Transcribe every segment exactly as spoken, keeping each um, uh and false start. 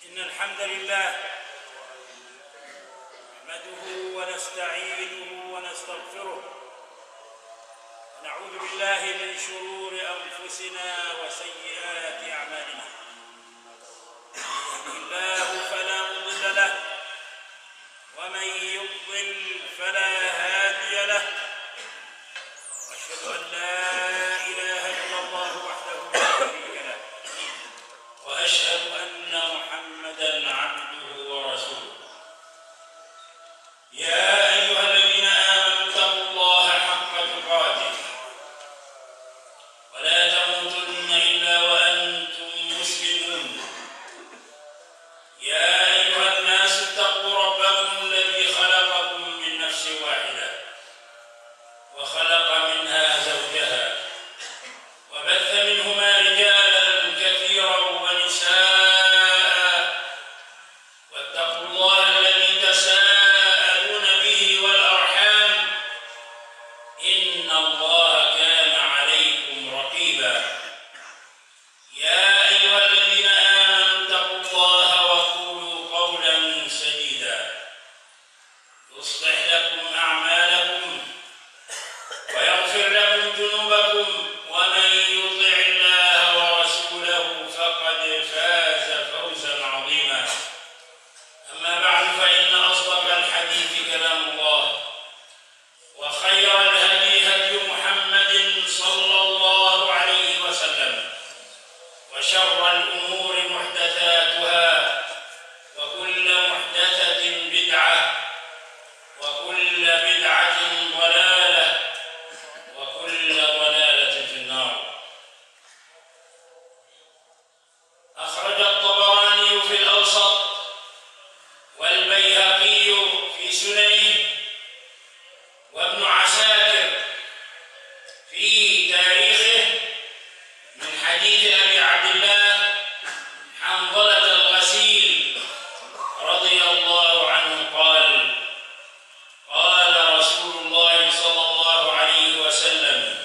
إن الحمد لله نحمده ونستعينه ونستغفره ونعوذ بالله من شرور أنفسنا وسيئات أعمالنا. من يهده الله فلا مضل له ومن يضلل فلا هادي له، وأشهد أن لا إله إلا الله وحده لا شريك له، وأشهد أن محمدًا عبده ورسوله. يا أيها الذين آمنوا اتقوا الله حق تقاته ولا تموتن إلا وأنتم مسلمون. يا أيها الناس اتقوا ربكم الذي خلقكم من نفس واحدة وخلق منها زوجها وبث منهما رجالا كثيرا ونساء، واتقوا الله الذي تساءلون به والأرحام إن الله كان عليكم رقيبا. يا أيها الذين آمنوا اتقوا الله وقولوا قولا سديدا يصلح لكم أعمالكم ويغفر لكم ذنوبكم، ومن يطع الله ورسوله فقد فاز فوزا عظيما. أما بعد، فإن أصدق الحديث كلام الله، وخير الهدي هدي محمد صلى الله عليه وسلم، وشر الأمور محدثاتها، وكل محدثة بدعة، وكل بدعة ضلالة، وكل ضلالة في النار. أخرج الطبراني في الأوسط والبيهقي في سننه وابن عساكر في تاريخه من حديث أبي عبد الله حنظلة الغسيل رضي الله عنه قال: قال رسول الله صلى الله عليه وسلم: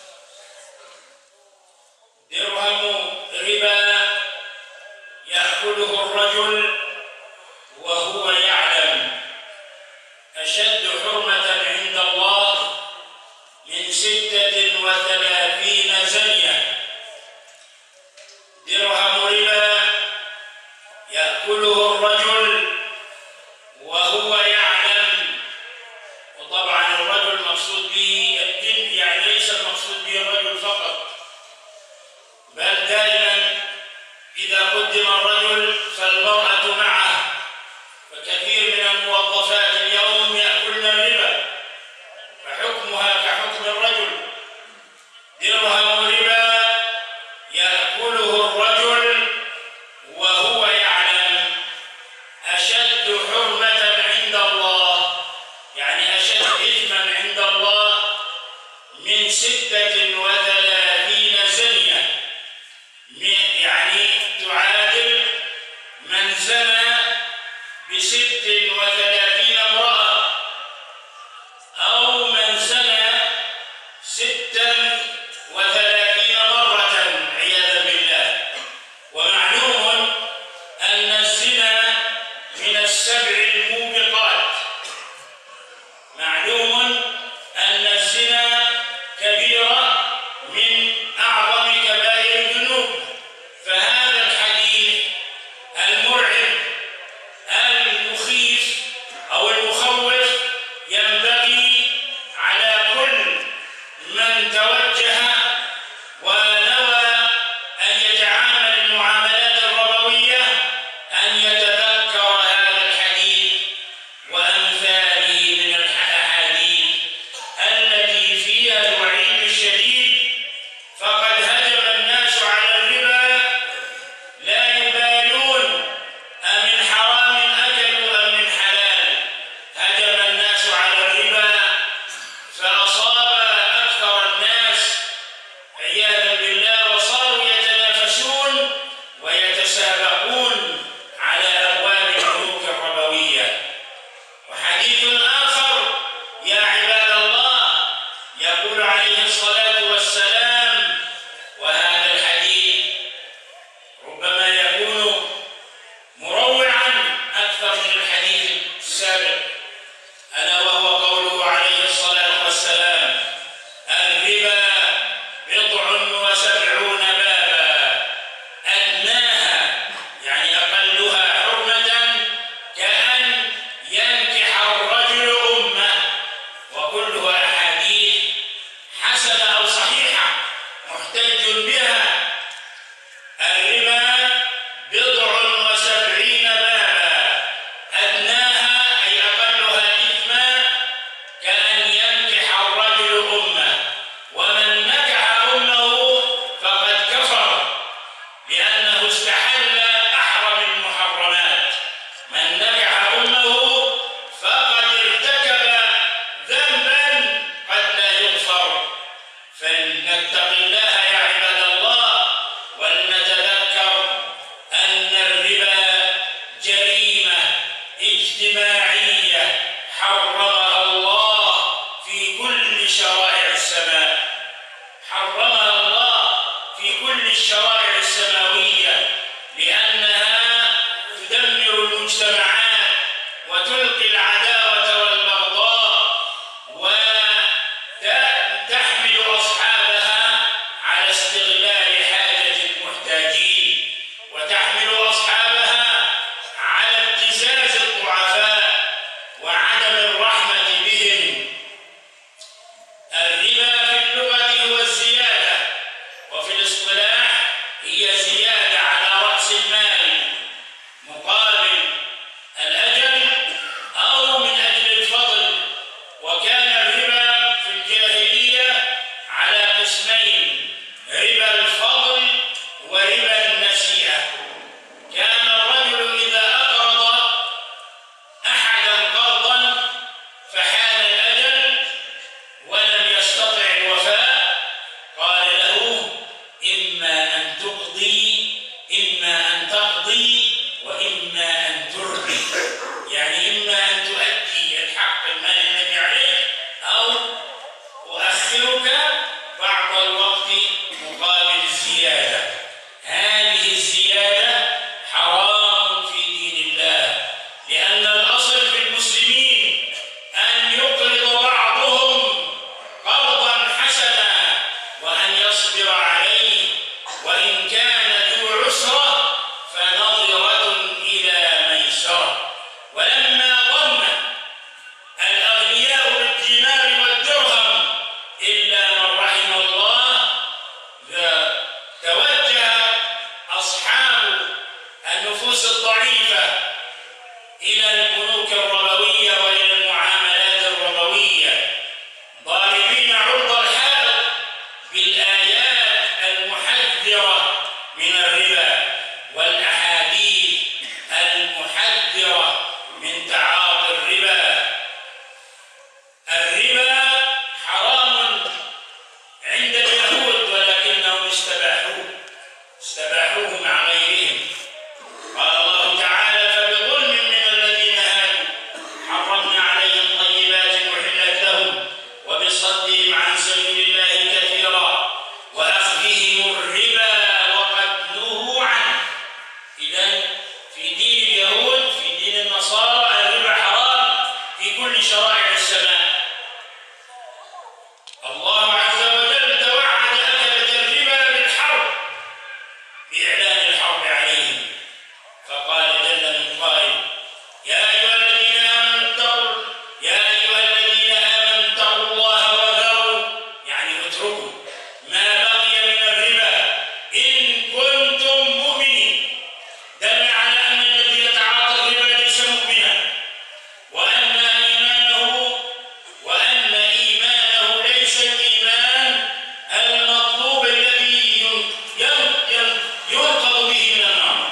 درهم ربا يأكله الرجل وهو يعلم أشد حرمة عند الله من ستة وثلاثين زنية. درهم ربا يأكله الرجل وهو يعلم، وطبعا الرجل مقصود به الجن، يعني ليس المقصود به الرجل فقط، بل دائما إذا قدم الرجل فالمرأة معه، فكثير من الموظفات اليوم يأكلن الربا فحكمها كحكم الرجل. درهم ربا يأكله الرجل وهو يعلم أشد حرمة عند الله، يعني أشد إثما عند الله من ستة وثلاثين زنية، يعني تعادل من زنى بست وثلاثين امرأة، أو من زنى ستا وثلاثين مرة عياذا بالله. ومعلوم أن الزنا من السبع الموبقات، معلوم أن الزنا كبيرة من أعظم كبائر الذنوب. فهذا الحديث المرعب المخيف أو المخوف ينبغي على كل من توجه ونوى أن يتعامل المعاملات الربوية أن يتذكر هذا الحديث وأمثاله من الأحاديث التي فيها الوعيد الشديد. فقد هجم الناس على الربا لا يبالون أمن حرام أكلوا أم من حلال. هجم الناس على الربا فأصاب أكثر الناس عياذا بالله، وصاروا يتنافسون ويتسابقون على أبواب البنوك الربوية. وحديث آخر يا عباد الله يقول عليه الصلاة والسلام، وهذا الحديث ربما يكون مراد جريمة اجتماعية حرمها الله في كل شرائع السماء، حرمها الله في كل الشرائع السماوية، لأنها تدمر المجتمعات وتلقي العداوة والبغضاء وتحمل أصحابها على استغلال حاجة المحتاجين، وتحمل أصحابها على ابتزاز الضعفاء وعدم الرحمة بهم. الربا في اللغة هو الزيادة، وفي الاصطلاح هي زيادة على رأس المال مقابل الأجل أو من أجل الفضل. وكان الربا في الجاهلية على قسمين: ربا الفضل وربا النسيئة. كان الرجل إذا أقرض أحدا قرضا فحان الأجل ولم يستطع الوفاء، قال له: إما أن تقضي إما أن تقضي وإما أن ترضي، يعني إما أن تؤدي الحق المال الذي عليك أو أؤخرك بعض الوقت مقابل الزيادة. هذه الزيادة حرام في دين الله، لأن الأصل في المسلمين أن يقرض بعضهم قرضا حسنا وأن يصبر عليه، وإن كان ذو عسرة فنظرة إلى ميسرة. ولما ظن الأغنياء بالدينار والدرهم إلا من رحم الله، توجه أصحاب النفوس الضعيفة إلى البنوك الربوية وإلى المعاملات الربوية، ضاربين عرض الحائط بالآيات المحذرة من الربا والأحاديث المحذرة من تعاطي الربا. الربا حرام عند اليهود ولكنهم استباحوه استباحوه مع غيرهم. قال الله تعالى: فبظلم من الذين هادوا حرمنا عليهم طيبات أحلت لهم وبصدهم عن سبيل الله كثيرا وأخذهم الربا وقد نهوا عنه. إذن في دين اليهود في دين النصارى الربا حرام في كل شرائع السماء. الله عز وجل توعد أكلة الربا بالحرب، بإعلان الحرب عليهم، فقال جل من قائل: يا أيها الذين آمنوا اتقوا يا أيها الذين آمنوا اتقوا الله وذروا، يعني اتركوا ما بقي من الربا إن كنتم مؤمنين. دل على أن الذي يتعاطى الربا ليس مؤمنا، وأن إيمانه وأن إيمانه ليس الإيمان المطلوب الذي ينقذ به من النار.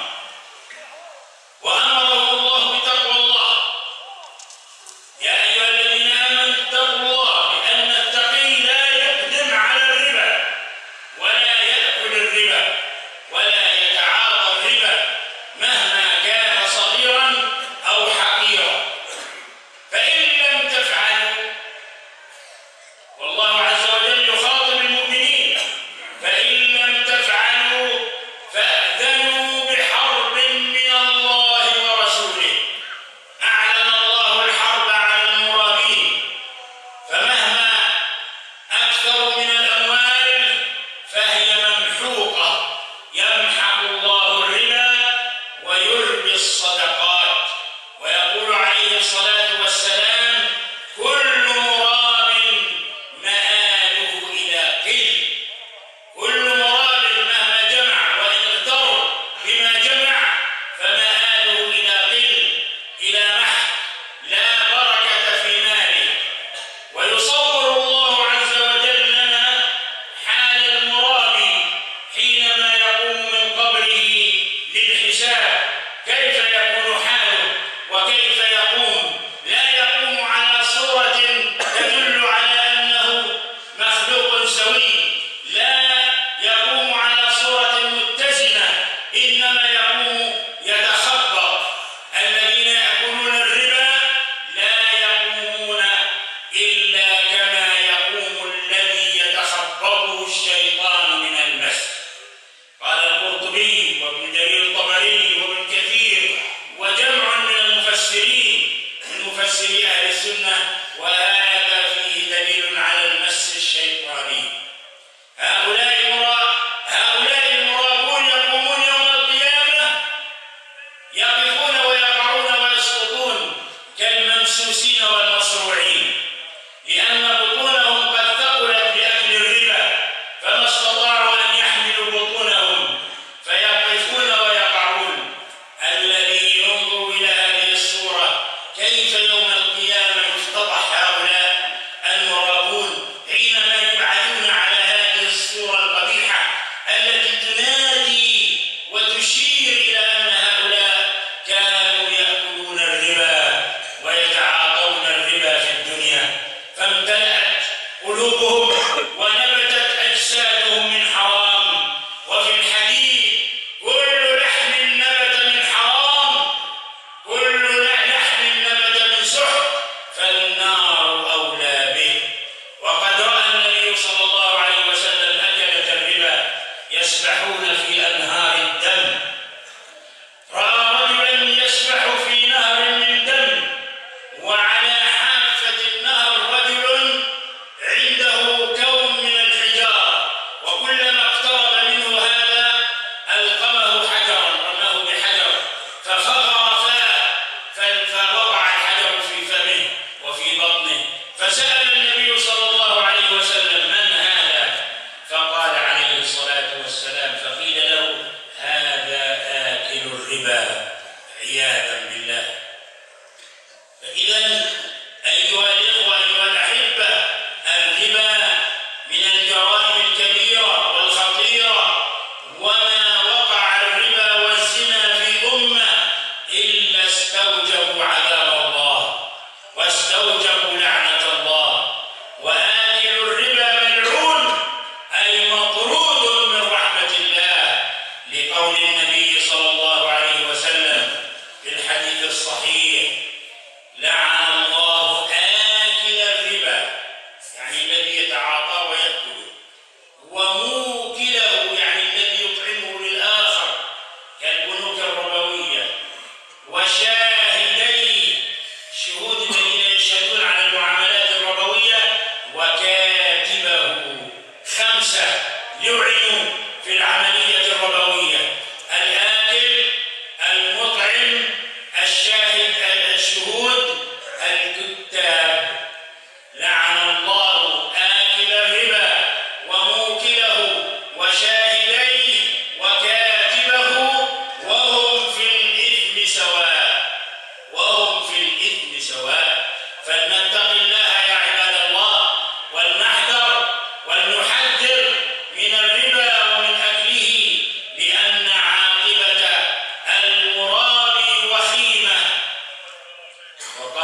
وأمره الله بتقوى الله: يا أيها الذين آمنوا اتقوا الله، لأن التقي لا يقدم على الربا ولا يأكل الربا ولا يتعاطى الربا مهما كان صغيرا أو حقيرا. فإن لم تفعلوا، والله عز وجل يخاطب المؤمنين، فإن لم تفعلوا فأذنوا بحرب من الله ورسوله. أعلن الله الحرب على المرابين، فمهما أكثر من الأموال فهي ممحوقة، يمحق الله الربا ويربي الصدقات. ويقول عليه الصلاة والسلام: كل مراب مآله إلى قل. كل مراب مهما جمع وإن اغتر بما جمع فمآله إلى قل، إلى محق، لا بركة في ماله. ويصور الله عز وجل لنا حال المرابي حينما يقوم من قبره للحساب، كيف يكون حاله وكيف يقوم. لا يقوم على صورة تدل على أنه مخلوق سوي، لا يقوم على صورة متزنة، إنما يقوم يتخبط. مفسري أهل السنة، وهذا فيه دليل على المس الشيطاني. هؤلاء المرا هؤلاء المرابون يقومون يوم القيامة يقفون ويقعون ويسقطون كالممسوسين والمصروعين، لأن بطونهم قد ثقلت بأكل الربا، فما استطاعوا أن يحملوا بطونهم فيقفون ويقعون. الذي ينظر إلى هذه الصورة كيف يوم القيامة يفتضح هؤلاء المرابون حينما يبعثون على هذه الصورة القبيحة التي تنادي وتشير إلى أن هؤلاء كانوا يأكلون الربا ويتعاطون الربا في الدنيا، فامتلأت قلوبهم ونبتت أجسادهم من حرام. وفي الحديث: كل لحم نبت من حرام، كل لحم نبت من سحت، فالنار أولى به. وقد رأى النبي صلى الله عليه وسلم أكلة الربا يسبحون في أنهار الدم. رأى رجلا يسبح في نهر من دم، وعلى حافة النهر رجل عنده كوم من الحجارة، وكلما اقترب منه هذا ألقمه حجرا، رماه بحجر ففغر فاه، فوضع الحجر في فمه وفي بطنه، فسأل النبي صلى الله عليه وسلم: من هذا؟ فقال عليه الصلاة والسلام، فقيل له: هذا آكل الربا، عياذا بالله. فإذا أيها الإخوة أيها الأحبة، الربا من الجرائم الكبيرة والخطيرة، وما وقع الربا والزنا في أمة إلا استوجبوا عذاب الله واستوجبوا لعنة الله. وآكل الربا ملعون، أي مطرود من رحمة الله، لقول النبي صلى الله عليه وسلم في الحديث الصحيح: لعن الله آكل الربا، يعني الذي يتعاطى ويأكله، وموكله، يعني الذي يطعمه للآخر كالبنوك الربوية، وشاهديه، شهود الذين يشهدون على المعاملات الربوية، وكاتبه، خمسة يعنوا في العملية الربوية: الآكل، المطعم، الشاهد، الشهود، الكتاب. لعن الله آكل الربا وموكله وشاهديه وكاتبه وهم في الإثم سواء، وهم في الإثم سواء. فلنتق الله يا عباد الله، ولنحذر ولنحذر من الربا ومن أكله، لأن عاقبة المرابي وخيمة. وقال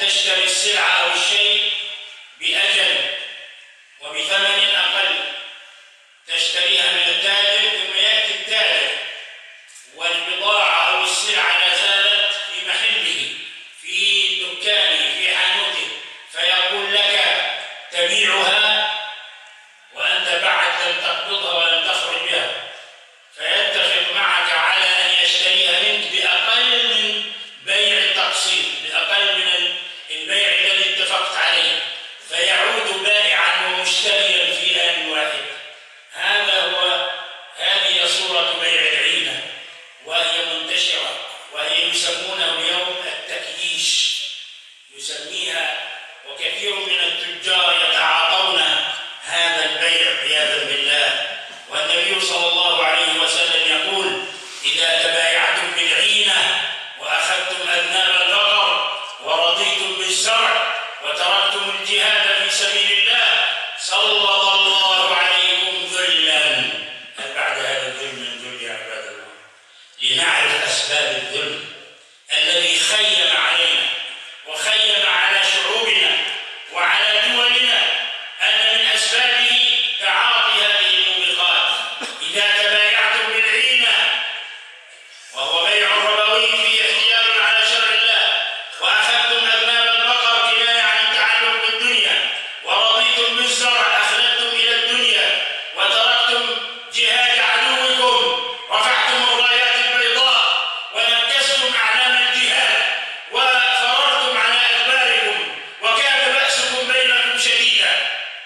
تشتري السلعة أو الشيء بأجل وبثمن أقل، تشتريها من التاجر ثم يأتي التاجر والبضاعة أو السلعة لا زالت في محله، في دكانه، في حانوته، فيقول لك تبيعها وأنت بعد لم تقبضها ولم تخرج بها، فيتفق معك على أن يشتريها منك بأقل من بيع التقسيط، بأقل من البيع الذي اتفقت عليه، فيعود بائعا ومشتريا في آن واحد. هذا هو هذه صورة بيع العينة، وهي منتشرة، وهي يسمونه اليوم التكييش، يسميها، وكثير من التجار يتعاطون هذا البيع عياذا بالله. والنبي صلى الله عليه وسلم يقول: إذا تبايعتم بالعينة وأخذتم أذناب البقر ورضيتم بالزرع وتركتم الجهاد في سبيل الله سلط الله عليكم ذلا. هل بعد هذا الذل من ذل يا عباد الله؟ لنعرف أسباب الذل الذي خيم علينا وخيم على شعوبنا وعلى دولنا، أن من أسبابه تعاطي هذه الموبقات. إذا تبايعتم بالعينة وهو بيع ربوي فيه احتيال على شرع الله، وأخذتم أذناب البقر كناية عن التعلق بالدنيا، ورضيتم بالزرع أخلدتم إلى الدنيا، وتركتم جهاد عدوكم، رفعتم الرايات البيضاء ونكستم أعلام الجهاد وفررتم على أدباركم وكان بأسكم بينكم شديدا،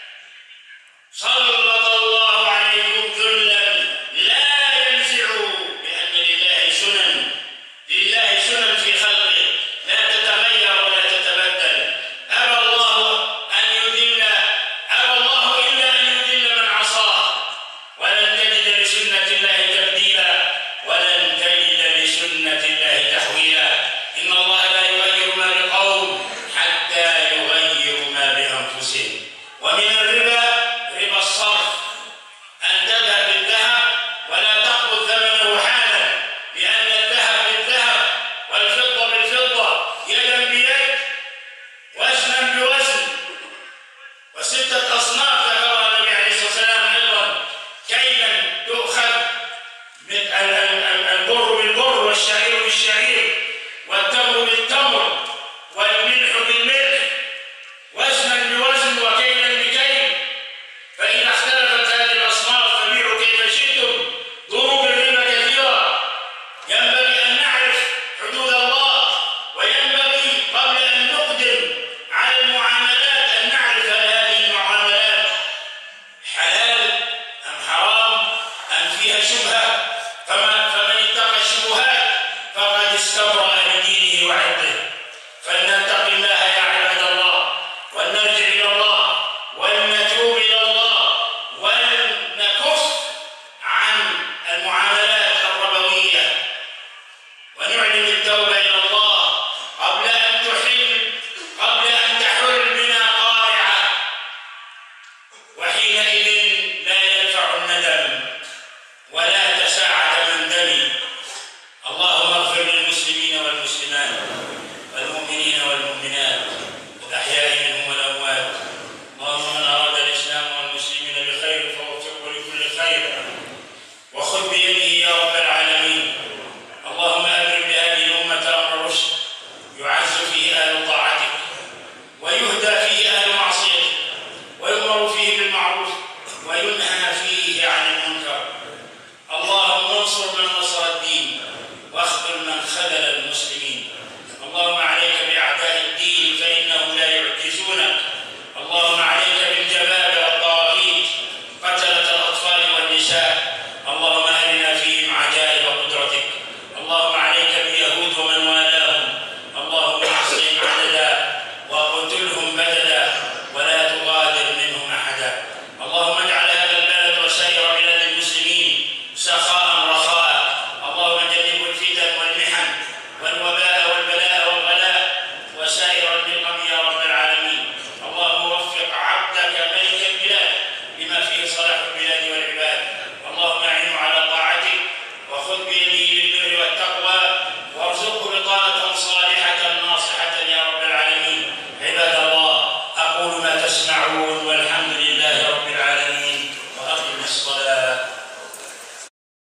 سلط الله عليكم ذلا لا ينزع، بأن لله سنن، لله سنن في خلقه لا تتغير ولا تتبدل. أبى الله أن يذل، أبى الله إلا أن يذل من عصاه، ولن تجد لسنة الله تبديلا ولن تجد لسنة الله تحويلا. إن الله لا يغير ما بقوم حتى يغيروا ما بأنفسهم. ومن الربا ربا الصرف، أن تذهب بالذهب ولا تقبض ثمنه حالا، لأن الذهب بالذهب والفضة بالفضة يدا بيد وزنا بوزن، وستة أصناف ذكرها النبي عليه الصلاة والسلام أيضا: كيلا تؤخذ البر بالبر والشعير بالشعير والتمر بالتمر والملح بالملح، وزنا بوزن وكيلا بكيل. فإذا اختلفت هذه الأصناف فبيعوا كيف شئتم. ضروب الربا كثيرة، ينبغي أن نعرف حدود الله، وينبغي قبل أن نقدم على المعاملات أن نعرف هل هذه المعاملات حلال أم حرام أم فيها شبهة. فمن اتقى الشبهات فقد استبرأ لدينه وعرضه. تسمعون والحمد